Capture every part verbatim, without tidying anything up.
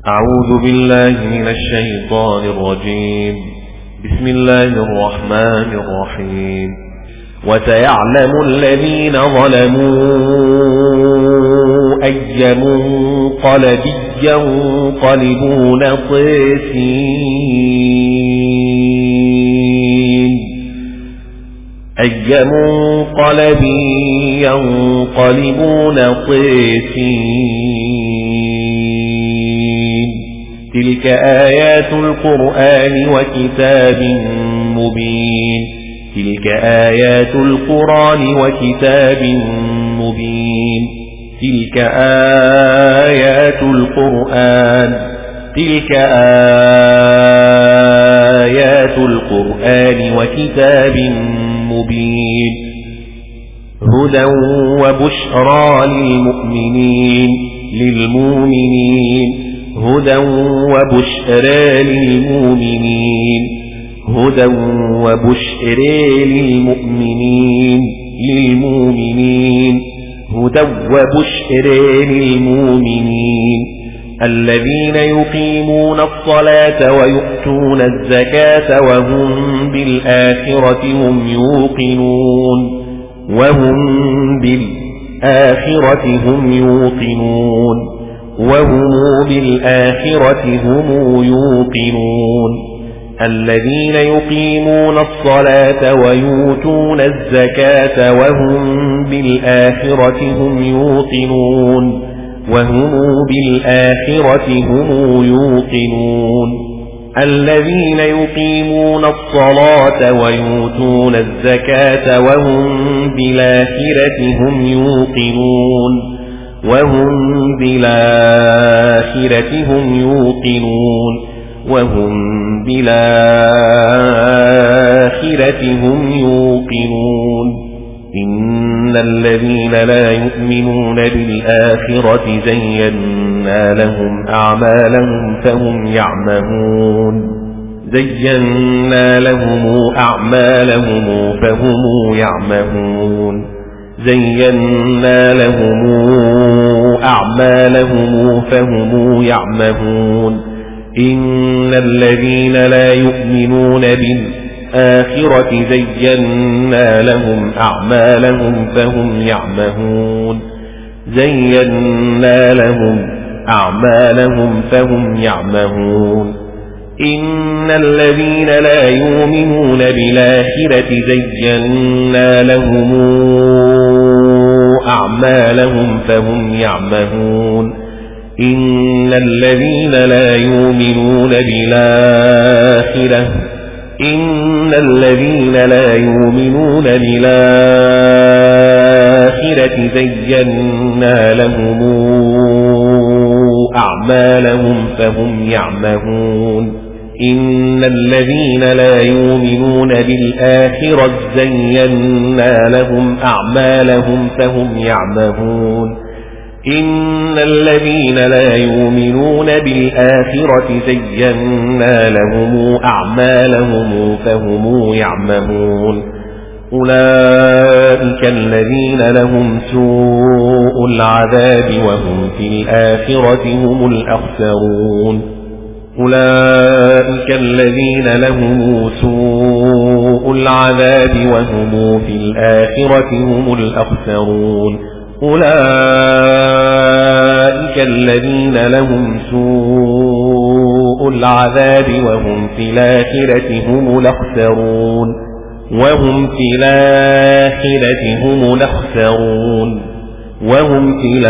أعوذ بالله من الشيطان الرجيم. بسم الله الرحمن الرحيم. وسيعلم الذين ظلموا أي منقلب ينقلبون خاسرين أي منقلب ينقلبون خاسرين. تلك آيات القرآن وكتاب مبين. تلك آيات القرآن وكتاب مبين. تلك آيات القرآن تلك آيات القرآن وكتاب مبين. هدى وبشرى للمؤمنين للمؤمنين هدى وبشرى للمؤمنين هدى وبشرى للمؤمنين للمؤمنين هدى وبشرى للمؤمنين الذين يقيمون الصلاة ويؤتون الزكاة وهم بالآخرة هم يوقنون وهم بالآخرة هم يوقنون وهم بالآخرة هم يوقنون الذين يقيمون الصلاة ويؤتون الزكاة وهم بالآخرة هم يوقنون وهم بالآخرة هم يوقنون الذين يقيمون الصلاة ويؤتون الزكاة وهم بالآخرة هم يوقنون وهم بالآخرة هم يوقنون وهم بالآخرة هم يوقنون إن الذين لا يؤمنون بالآخرة زينا لهم أعمالهم فهم يعمهون زينا لهم أعمالهم فهم يعمهون زينا لهم أعمالهم فهم يعمهون إن الذين لا يؤمنون بالآخرة زينا لهم أعمالهم فهم يعمهون زينا لهم أعمالهم فهم يعمهون إن الذين لا يؤمنون بالآخرة زينا لهم أعمالهم فهم يعمهون إن الذين لا يؤمنون بالآخرة إن الذين لا يؤمنون بالآخرة زينا لهم أعمالهم فهم يعمهون إن الذين لا يؤمنون بالآخرة زينا لهم أعمالهم فهم يعمهون إن الذين لا يؤمنون بالآخرة زينا لهم أعمالهم فهم يعمهون أولئك الذين لهم سوء العذاب وهم في الآخرة هم الأخسرون أولئك الذين لهم سوء العذاب وهم في الآخرة هم الأخسرون أولئك الذين لهم سوء العذاب وهم في الآخرة هم الأخسرون وهم في الآخرة هم الأخسرون وهم في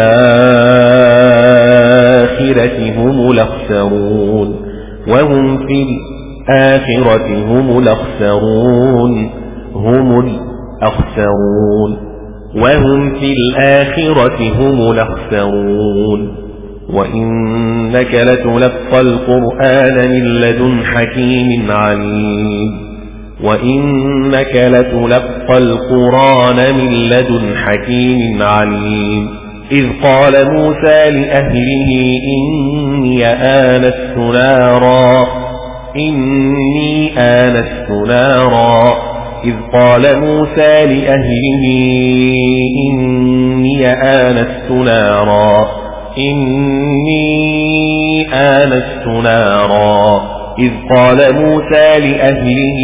الآخرة هم الأخسرون وهم في الآخرة هم الأخسرون هم الأخسرون وهم في الآخرة هم الأخسرون وإنك لتلقى القرآن من لدن حكيم عليم وإنك لتلقى القرآن من لدن حكيم عليم إذ قال موسى لأهله إني آنست نارا إني آنست نارا إذ قال موسى لأهله إني آنست نارا إني آنست نارا إذ قال موسى لأهله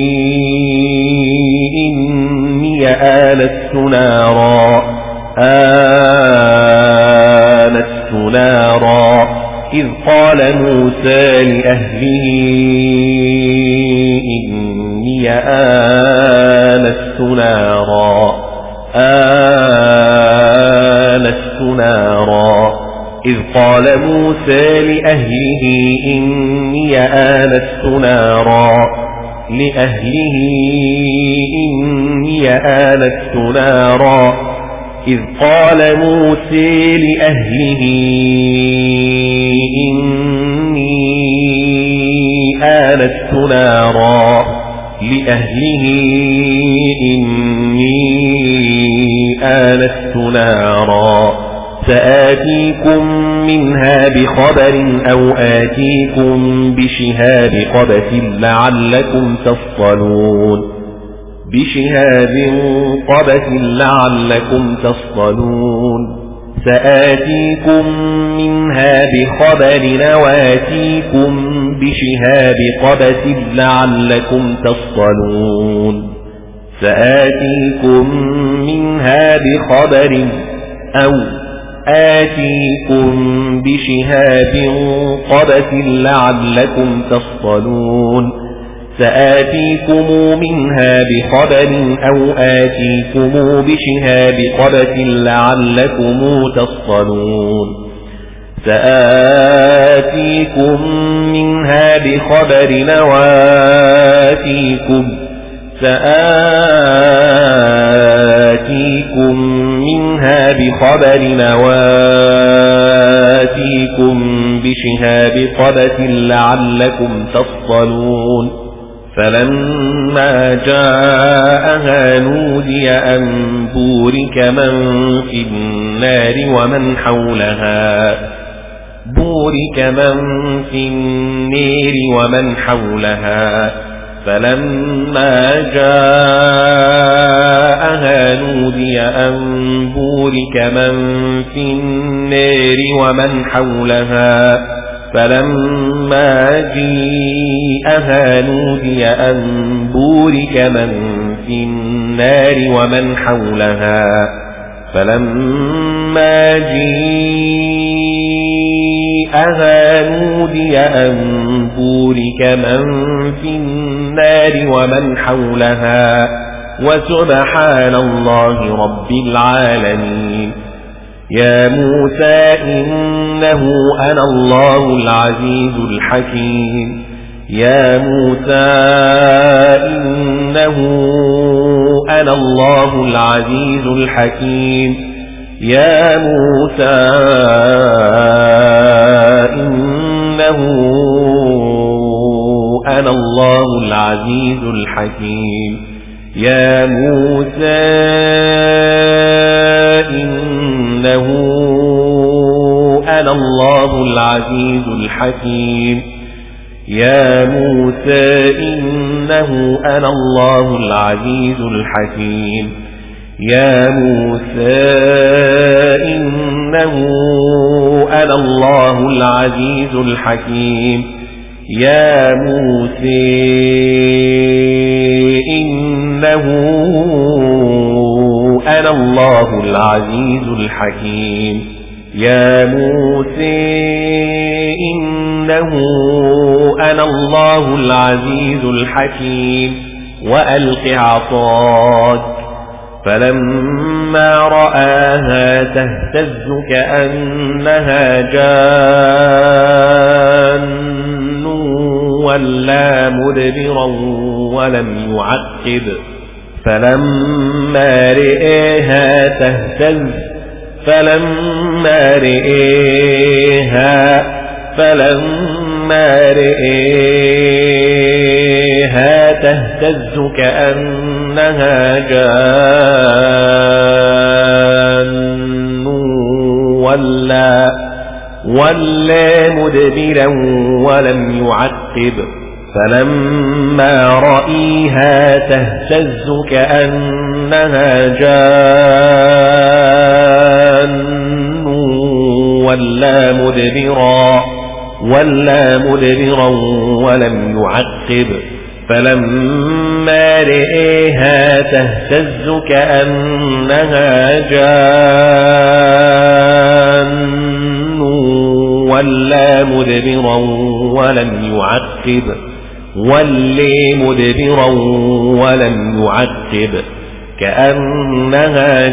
إني آنست نارا آنست نارا إذ قال موسى لأهله إني آنست نارا آنست نارا إذ قال موسى لأهله إني آنست نارا لأهله إني آنست نارا إذ قال موسى لأهله إني آنست نارا لأهله إني آنست نارا سآتيكم منها بخبر أو آتيكم بشهاب قبس لعلكم تصطلون بشهاب قبس لعلكم تصطلون سآتيكم منها بخبر وآتيكم بشهاب قبس لعلكم تصطلون سآتيكم منها بخبر أو آتيكم بشهاب قبس لعلكم تصطلون سآتيكم منها بخبر أو آتيكم بشهاب قبس لعلكم تصطلون سآتيكم منها بخبر وآتيكم سآتيكم منها بخبر وآتيكم بشهاب قبس لعلكم تصطلون فلما جاءها نودي أن بورك من في النار ومن حولها بورك من في النار ومن حولها فلما جاءها نودي أن بورك من في النار ومن حولها فلما جاءها نودي أن بورك من في النار ومن حولها فلما جاءها نودي أن بورك من في النار ومن حولها وسبحان الله رب العالمين يا موسى إنه أنا الله العزيز الحكيم يا موسى إنه أنا الله العزيز الحكيم يا موسى إنه أنا الله العزيز الحكيم يا موسى إنه أنا الله العزيز الحكيم يا موسى إنه أنا الله العزيز الحكيم يا موسى إنه أنا الله العزيز الحكيم يا موسى إنه أنا الله العزيز الحكيم يا موسى إنه أنا الله العزيز الحكيم وألق عصاك فلما رآها تهتز كأنها جان ولا مدبرا ولم يعقب فلما رآها تهتز فلما رآها فلما رآها تهتز كأنها جان ولا ولا مدبرا ولم يعقب فلما رأيها تهتز كأنها جان ولا مدبرا ولا مدبرا ولم يعقب فلما رئيها تهتز كأنها جان ولا مدبرا ولم يعقب ولي مدبرا ولم يعقب كأنها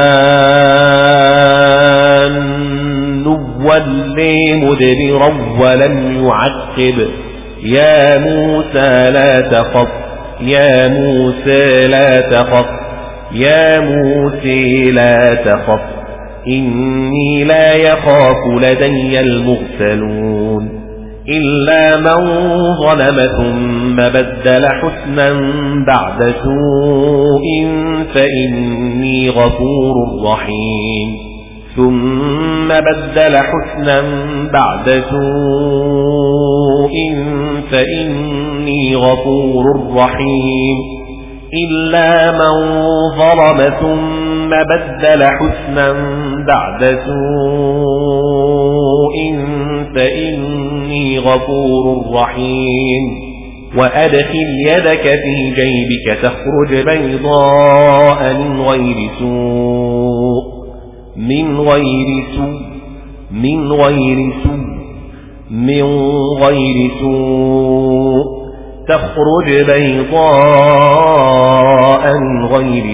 جان ولي مدبرا ولم يعقب يا موسى لا تخف يا موسى لا تخف يا موسى لا تخف إني لا يخاف لدي المرسلون إلا من ظلم ثم بدل حسنا بعد سوء فإني غفور رحيم ثم بدل حسنا بعد سوء فإني غفور رحيم إلا من ظلم ثم بدل حسنا بعد سوء فإني غفور رحيم وأدخل يدك في جيبك تخرج بيضاء من غير سوء من غير سوء من غير سوء من غير سوء تخرج بيضاء من غير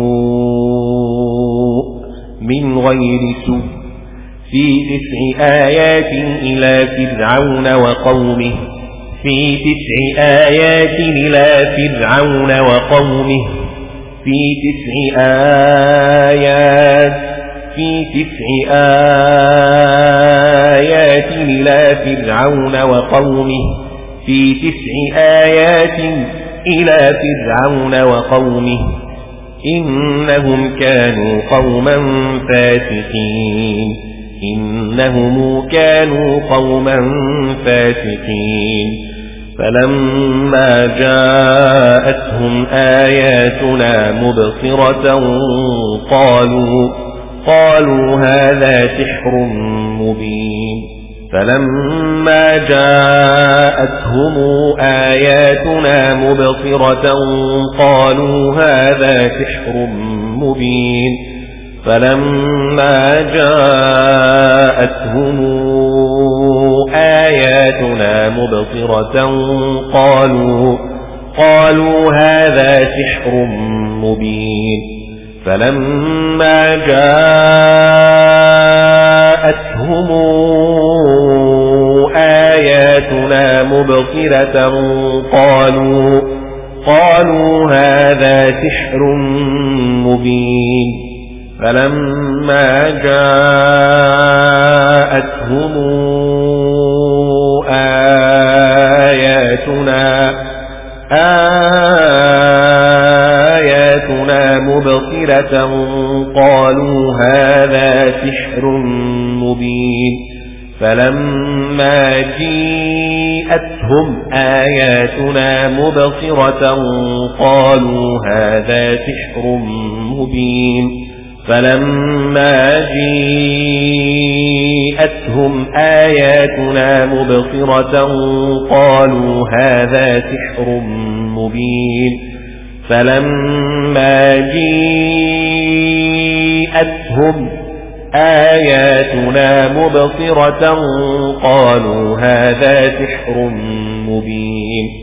سوء من غير سوء في تسع آيات إلى فرعون وقومه في تسع آيات إلى فرعون وقومه في تسع آيات في تسع آيات إلى فرعون وقومه في تسع آيات إلى فرعون وقومه إنهم كانوا قوما فاسقين إنهم كانوا قوما فاسقين فلما جاءتهم آياتنا مبصرة قالوا قالوا هذا سحر مبين فلما جاءتهم آياتنا مبصرة قالوا هذا سحر مبين فلما جاءتهم آياتنا مبصرة قالوا قالوا هذا سحر مبين فلما جاءتهم آياتنا مبصرة قالوا قالوا هذا سحر مبين فلما جاءتهم آياتنا آياتنا مبصرة قالوا هذا سحر مبين فلما جاءتهم آياتنا مبصرة قالوا هذا سحر مبين فلما جاءتهم آياتنا مبصرة قالوا هذا سحر مبين فلما جاءتهم آياتنا مبصرة قالوا هذا سحر مبين